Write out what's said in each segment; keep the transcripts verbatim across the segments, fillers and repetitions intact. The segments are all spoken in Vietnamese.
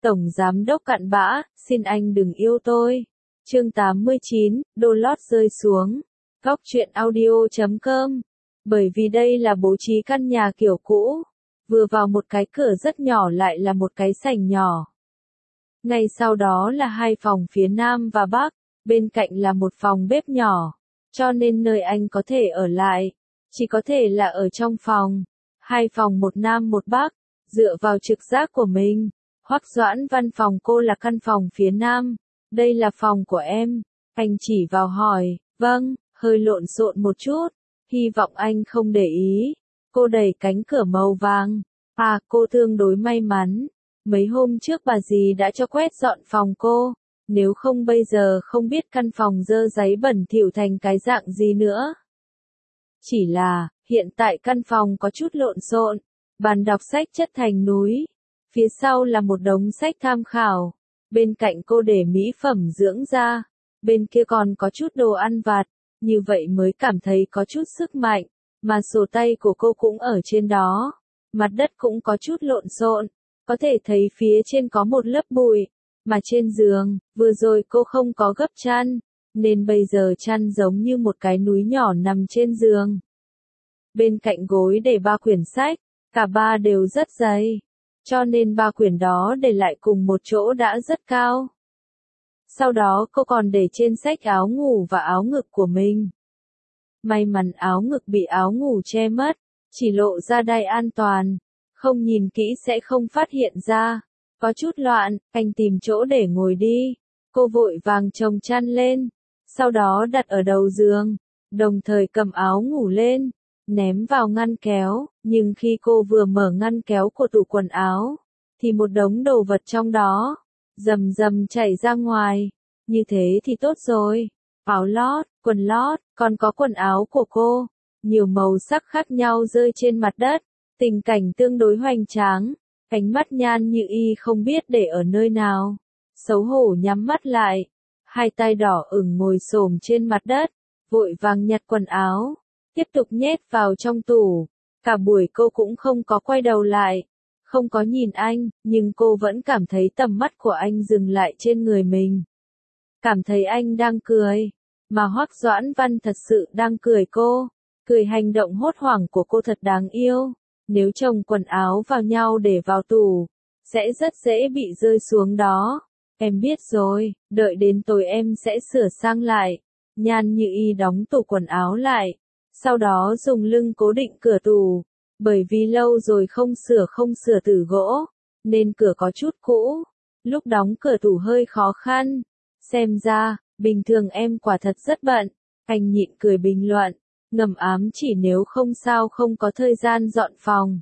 Tổng giám đốc cặn bã, xin anh đừng yêu tôi. Chương tám mươi chín, đô lót rơi xuống. Góc truyện audio chấm com. Bởi vì đây là bố trí căn nhà kiểu cũ, vừa vào một cái cửa rất nhỏ lại là một cái sảnh nhỏ. Ngay sau đó là hai phòng phía nam và bắc, bên cạnh là một phòng bếp nhỏ, cho nên nơi anh có thể ở lại, chỉ có thể là ở trong phòng. Hai phòng một nam một bắc, dựa vào trực giác của mình. Hoắc Doãn Văn phòng cô là căn phòng phía nam, đây là phòng của em. Anh chỉ vào hỏi, vâng, hơi lộn xộn một chút, hy vọng anh không để ý. Cô đẩy cánh cửa màu vàng, à cô tương đối may mắn, mấy hôm trước bà dì đã cho quét dọn phòng cô, nếu không bây giờ không biết căn phòng dơ giấy bẩn thỉu thành cái dạng gì nữa. Chỉ là, hiện tại căn phòng có chút lộn xộn, bàn đọc sách chất thành núi. Phía sau là một đống sách tham khảo, bên cạnh cô để mỹ phẩm dưỡng da, bên kia còn có chút đồ ăn vặt, như vậy mới cảm thấy có chút sức mạnh, mà sổ tay của cô cũng ở trên đó, mặt đất cũng có chút lộn xộn, có thể thấy phía trên có một lớp bụi, mà trên giường, vừa rồi cô không có gấp chăn, nên bây giờ chăn giống như một cái núi nhỏ nằm trên giường. Bên cạnh gối để ba quyển sách, cả ba đều rất dày. Cho nên ba quyển đó để lại cùng một chỗ đã rất cao. Sau đó cô còn để trên sách áo ngủ và áo ngực của mình. May mắn áo ngực bị áo ngủ che mất, chỉ lộ ra đai an toàn, không nhìn kỹ sẽ không phát hiện ra. Có chút loạn, anh tìm chỗ để ngồi đi. Cô vội vàng chồng chăn lên, sau đó đặt ở đầu giường, đồng thời cầm áo ngủ lên, ném vào ngăn kéo, nhưng khi cô vừa mở ngăn kéo của tủ quần áo, thì một đống đồ vật trong đó, rầm rầm chảy ra ngoài, như thế thì tốt rồi, áo lót, quần lót, còn có quần áo của cô, nhiều màu sắc khác nhau rơi trên mặt đất, tình cảnh tương đối hoành tráng, ánh mắt Nhan Như Y không biết để ở nơi nào, xấu hổ nhắm mắt lại, hai tay đỏ ửng ngồi xổm trên mặt đất, vội vàng nhặt quần áo. Tiếp tục nhét vào trong tủ, cả buổi cô cũng không có quay đầu lại, không có nhìn anh, nhưng cô vẫn cảm thấy tầm mắt của anh dừng lại trên người mình. Cảm thấy anh đang cười, mà Hoắc Doãn Văn thật sự đang cười cô, cười hành động hốt hoảng của cô thật đáng yêu, nếu chồng quần áo vào nhau để vào tủ, sẽ rất dễ bị rơi xuống đó. Em biết rồi, đợi đến tối em sẽ sửa sang lại. Nhan Như Y đóng tủ quần áo lại. Sau đó dùng lưng cố định cửa tủ, bởi vì lâu rồi không sửa không sửa từ gỗ, nên cửa có chút cũ, lúc đóng cửa tủ hơi khó khăn, xem ra, bình thường em quả thật rất bận, anh nhịn cười bình luận, ngầm ám chỉ nếu không sao không có thời gian dọn phòng.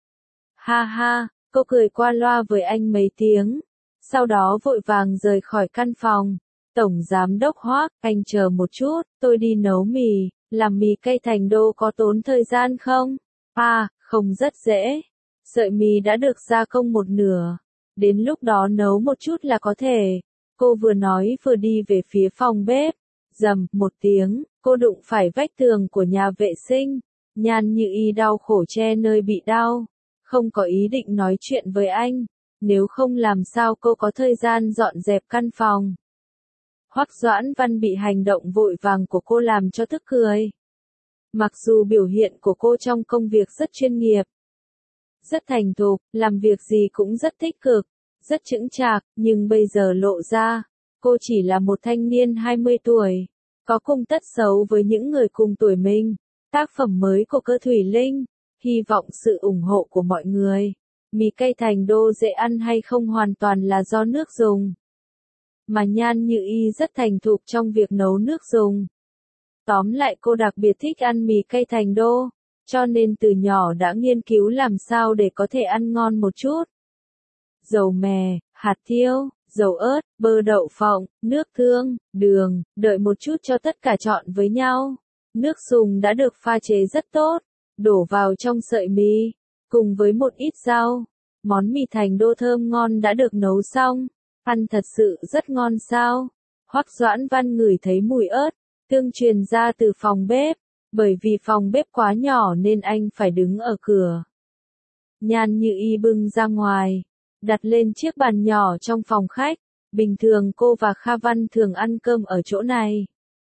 Ha ha, cô cười qua loa với anh mấy tiếng, sau đó vội vàng rời khỏi căn phòng, Tổng Giám đốc Hoắc, anh chờ một chút, tôi đi nấu mì. Làm mì cây thành đô có tốn thời gian không? À, không rất dễ. Sợi mì đã được gia công một nửa. Đến lúc đó nấu một chút là có thể. Cô vừa nói vừa đi về phía phòng bếp. Rầm, một tiếng, cô đụng phải vách tường của nhà vệ sinh. Nhan Như Y đau khổ che nơi bị đau. Không có ý định nói chuyện với anh. Nếu không làm sao cô có thời gian dọn dẹp căn phòng. Hoắc Doãn Văn bị hành động vội vàng của cô làm cho tức cười. Mặc dù biểu hiện của cô trong công việc rất chuyên nghiệp, rất thành thục, làm việc gì cũng rất tích cực, rất chững chạc, nhưng bây giờ lộ ra, cô chỉ là một thanh niên hai mươi tuổi, có cung tất xấu với những người cùng tuổi mình. Tác phẩm mới của Cơ Thủy Linh, hy vọng sự ủng hộ của mọi người. Mì cây thành đô dễ ăn hay không hoàn toàn là do nước dùng. Mà Nhan Như Y rất thành thục trong việc nấu nước dùng. Tóm lại cô đặc biệt thích ăn mì cây thành đô, cho nên từ nhỏ đã nghiên cứu làm sao để có thể ăn ngon một chút. Dầu mè, hạt tiêu, dầu ớt, bơ đậu phộng, nước tương, đường, đợi một chút cho tất cả trộn với nhau. Nước dùng đã được pha chế rất tốt, đổ vào trong sợi mì, cùng với một ít rau. Món mì thành đô thơm ngon đã được nấu xong. Ăn thật sự rất ngon sao? Hoắc Doãn Văn ngửi thấy mùi ớt, tương truyền ra từ phòng bếp, bởi vì phòng bếp quá nhỏ nên anh phải đứng ở cửa. Nhan Như Y bưng ra ngoài, đặt lên chiếc bàn nhỏ trong phòng khách. Bình thường cô và Kha Văn thường ăn cơm ở chỗ này.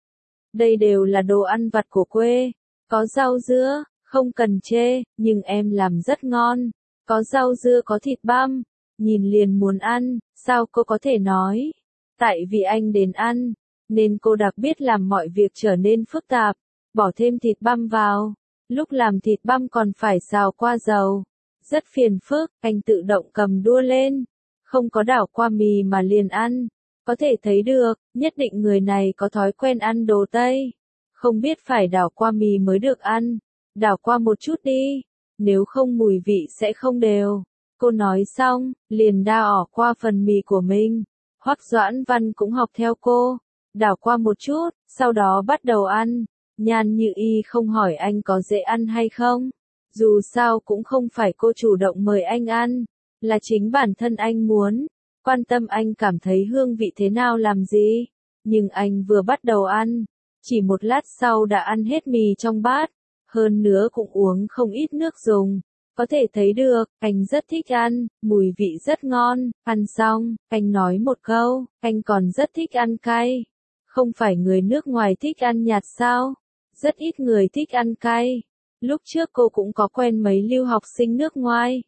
Đây đều là đồ ăn vặt của quê. Có rau dưa, không cần chê, nhưng em làm rất ngon. Có rau dưa có thịt băm, nhìn liền muốn ăn, sao cô có thể nói? Tại vì anh đến ăn, nên cô đặc biệt làm mọi việc trở nên phức tạp, bỏ thêm thịt băm vào. Lúc làm thịt băm còn phải xào qua dầu. Rất phiền phức, anh tự động cầm đũa lên. Không có đảo qua mì mà liền ăn. Có thể thấy được, nhất định người này có thói quen ăn đồ Tây. Không biết phải đảo qua mì mới được ăn. Đảo qua một chút đi, nếu không mùi vị sẽ không đều. Cô nói xong, liền đảo qua phần mì của mình. Hoắc Doãn Văn cũng học theo cô, đảo qua một chút, sau đó bắt đầu ăn. Nhan Như Y không hỏi anh có dễ ăn hay không. Dù sao cũng không phải cô chủ động mời anh ăn, là chính bản thân anh muốn. Quan tâm anh cảm thấy hương vị thế nào làm gì. Nhưng anh vừa bắt đầu ăn, chỉ một lát sau đã ăn hết mì trong bát. Hơn nữa cũng uống không ít nước dùng. Có thể thấy được, anh rất thích ăn, mùi vị rất ngon. Ăn xong, anh nói một câu, anh còn rất thích ăn cay. Không phải người nước ngoài thích ăn nhạt sao? Rất ít người thích ăn cay. Lúc trước cô cũng có quen mấy lưu học sinh nước ngoài.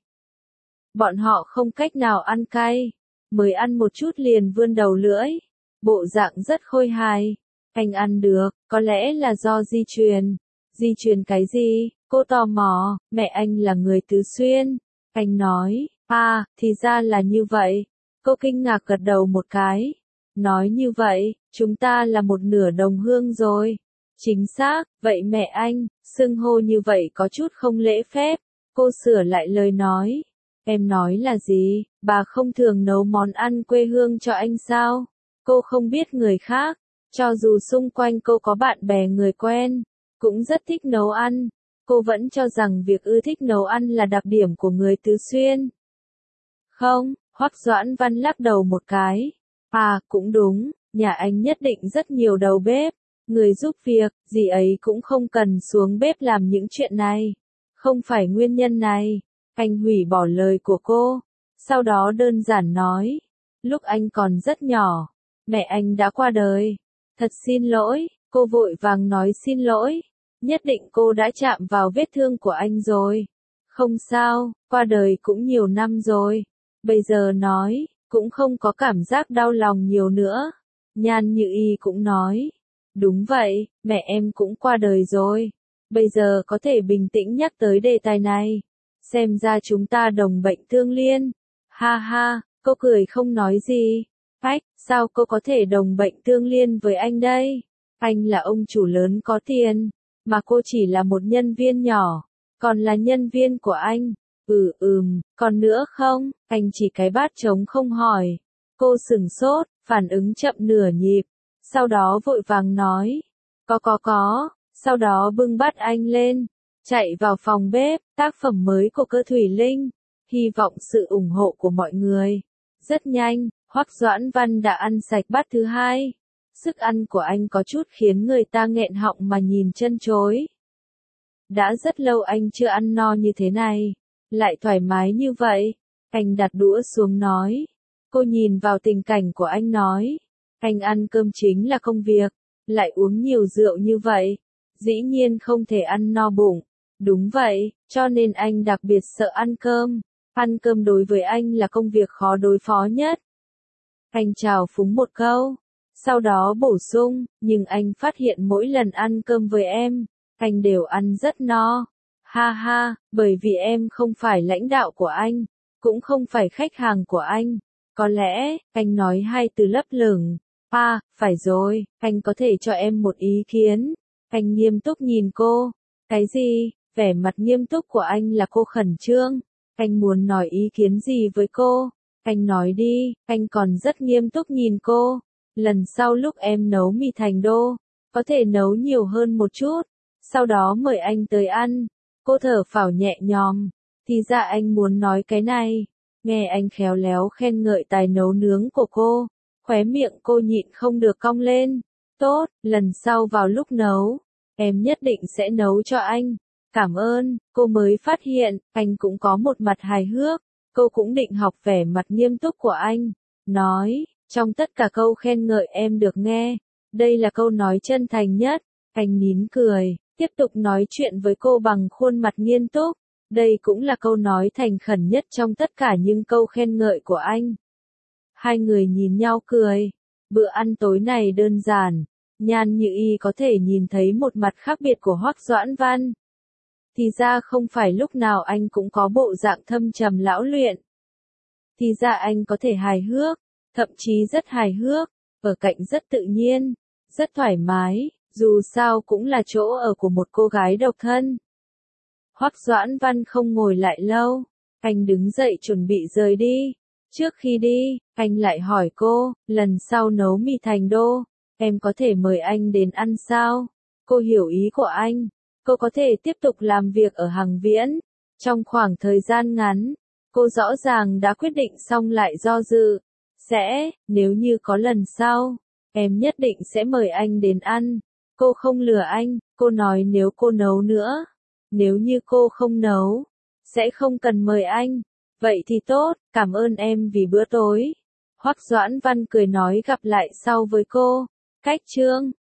Bọn họ không cách nào ăn cay. Mới ăn một chút liền vươn đầu lưỡi. Bộ dạng rất khôi hài. Anh ăn được, có lẽ là do di truyền. Di truyền cái gì? Cô tò mò, mẹ anh là người Tứ Xuyên. Anh nói, à, thì ra là như vậy. Cô kinh ngạc gật đầu một cái. Nói như vậy, chúng ta là một nửa đồng hương rồi. Chính xác, vậy mẹ anh, xưng hô như vậy có chút không lễ phép. Cô sửa lại lời nói. Em nói là gì, bà không thường nấu món ăn quê hương cho anh sao? Cô không biết người khác, cho dù xung quanh cô có bạn bè người quen, cũng rất thích nấu ăn. Cô vẫn cho rằng việc ưa thích nấu ăn là đặc điểm của người Tứ Xuyên. Không, Hoắc Doãn Văn lắc đầu một cái. À, cũng đúng, nhà anh nhất định rất nhiều đầu bếp. Người giúp việc, gì ấy cũng không cần xuống bếp làm những chuyện này. Không phải nguyên nhân này. Anh hủy bỏ lời của cô. Sau đó đơn giản nói. Lúc anh còn rất nhỏ, mẹ anh đã qua đời. Thật xin lỗi, cô vội vàng nói xin lỗi. Nhất định cô đã chạm vào vết thương của anh rồi. Không sao, qua đời cũng nhiều năm rồi. Bây giờ nói, cũng không có cảm giác đau lòng nhiều nữa. Nhan Như Y cũng nói. Đúng vậy, mẹ em cũng qua đời rồi. Bây giờ có thể bình tĩnh nhắc tới đề tài này. Xem ra chúng ta đồng bệnh tương liên. Ha ha, cô cười không nói gì. Ách, sao cô có thể đồng bệnh tương liên với anh đây? Anh là ông chủ lớn có tiền, mà cô chỉ là một nhân viên nhỏ, còn là nhân viên của anh. Ừ ừm, còn nữa không? Anh chỉ cái bát trống không hỏi. Cô sửng sốt, phản ứng chậm nửa nhịp. Sau đó vội vàng nói. Có có có, sau đó bưng bát anh lên. Chạy vào phòng bếp, tác phẩm mới của Cơ Thủy Linh. Hy vọng sự ủng hộ của mọi người. Rất nhanh, Hoắc Doãn Văn đã ăn sạch bát thứ hai. Sức ăn của anh có chút khiến người ta nghẹn họng mà nhìn chân chối. Đã rất lâu anh chưa ăn no như thế này. Lại thoải mái như vậy. Anh đặt đũa xuống nói. Cô nhìn vào tình cảnh của anh nói. Anh ăn cơm chính là công việc. Lại uống nhiều rượu như vậy. Dĩ nhiên không thể ăn no bụng. Đúng vậy, cho nên anh đặc biệt sợ ăn cơm. Ăn cơm đối với anh là công việc khó đối phó nhất. Anh chào phúng một câu. Sau đó bổ sung, nhưng anh phát hiện mỗi lần ăn cơm với em, anh đều ăn rất no. Ha ha, bởi vì em không phải lãnh đạo của anh, cũng không phải khách hàng của anh. Có lẽ, anh nói hai từ lấp lửng. À, phải rồi, anh có thể cho em một ý kiến. Anh nghiêm túc nhìn cô. Cái gì? Vẻ mặt nghiêm túc của anh là cô khẩn trương. Anh muốn nói ý kiến gì với cô? Anh nói đi, anh còn rất nghiêm túc nhìn cô. Lần sau lúc em nấu mì thành đô, có thể nấu nhiều hơn một chút. Sau đó mời anh tới ăn. Cô thở phào nhẹ nhõm. Thì ra anh muốn nói cái này. Nghe anh khéo léo khen ngợi tài nấu nướng của cô. Khóe miệng cô nhịn không được cong lên. Tốt, lần sau vào lúc nấu, em nhất định sẽ nấu cho anh. Cảm ơn, cô mới phát hiện, anh cũng có một mặt hài hước. Cô cũng định học vẻ mặt nghiêm túc của anh. Nói, trong tất cả câu khen ngợi em được nghe, đây là câu nói chân thành nhất. Anh nín cười, tiếp tục nói chuyện với cô bằng khuôn mặt nghiêm túc. Đây cũng là câu nói thành khẩn nhất trong tất cả những câu khen ngợi của anh. Hai người nhìn nhau cười. Bữa ăn tối này đơn giản. Nhan Như Y có thể nhìn thấy một mặt khác biệt của Hoắc Doãn Văn. Thì ra không phải lúc nào anh cũng có bộ dạng thâm trầm lão luyện. Thì ra anh có thể hài hước, thậm chí rất hài hước, ở cạnh rất tự nhiên, rất thoải mái, dù sao cũng là chỗ ở của một cô gái độc thân. Hoắc Doãn Văn không ngồi lại lâu, anh đứng dậy chuẩn bị rời đi. Trước khi đi, anh lại hỏi cô, lần sau nấu mì thành đô, em có thể mời anh đến ăn sao? Cô hiểu ý của anh, cô có thể tiếp tục làm việc ở Hằng Viễn. Trong khoảng thời gian ngắn, cô rõ ràng đã quyết định xong lại do dự. Sẽ, nếu như có lần sau, em nhất định sẽ mời anh đến ăn. Cô không lừa anh, cô nói nếu cô nấu nữa. Nếu như cô không nấu, sẽ không cần mời anh. Vậy thì tốt, cảm ơn em vì bữa tối. Hoắc Doãn Văn cười nói gặp lại sau với cô. Cách chương